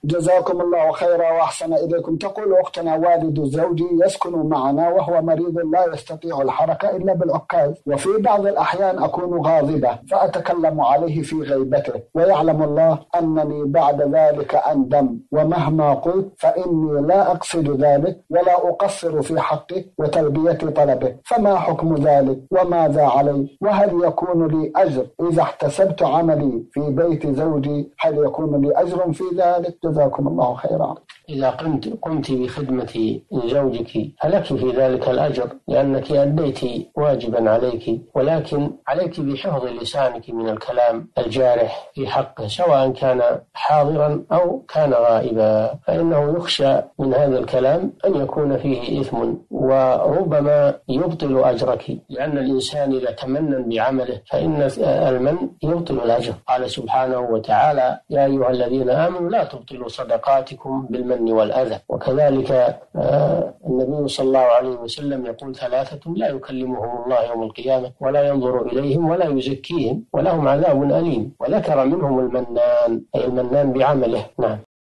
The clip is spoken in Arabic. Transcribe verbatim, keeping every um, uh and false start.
جزاكم الله خيرا وأحسن إليكم. تقول أختنا: والد زوجي يسكن معنا وهو مريض لا يستطيع الحركة إلا بالعكاز، وفي بعض الأحيان أكون غاضبة فأتكلم عليه في غيبته، ويعلم الله أنني بعد ذلك أندم، ومهما قلت فإني لا أقصد ذلك ولا أقصر في حقه وتلبية طلبه، فما حكم ذلك وماذا علي؟ وهل يكون لي أجر إذا احتسبت عملي في بيت زوجي؟ هل يكون لي أجر في ذلك؟ جزاكم الله خيرا. إذا قمت, قمت بخدمة زوجك فلك في ذلك الأجر، لأنك أديت واجبا عليك، ولكن عليك بحفظ لسانك من الكلام الجارح في حقه سواء كان حاضرا أو كان غائبا، فإنه يخشى من هذا الكلام أن يكون فيه إثم وربما يبطل أجرك، لأن الإنسان إذا تمنن بعمله فإن المن يبطل الأجر. قال سبحانه وتعالى: يا أيها الذين آمنوا لا تبطلوا صدقاتكم بالمن والأذى. وكذلك النبي صلى الله عليه وسلم يقول: ثلاثة لا يكلمهم الله يوم القيامة ولا ينظر إليهم ولا يزكيهم ولهم عذاب أليم. وذكر منهم المنان، أي المنان بعمله. نعم.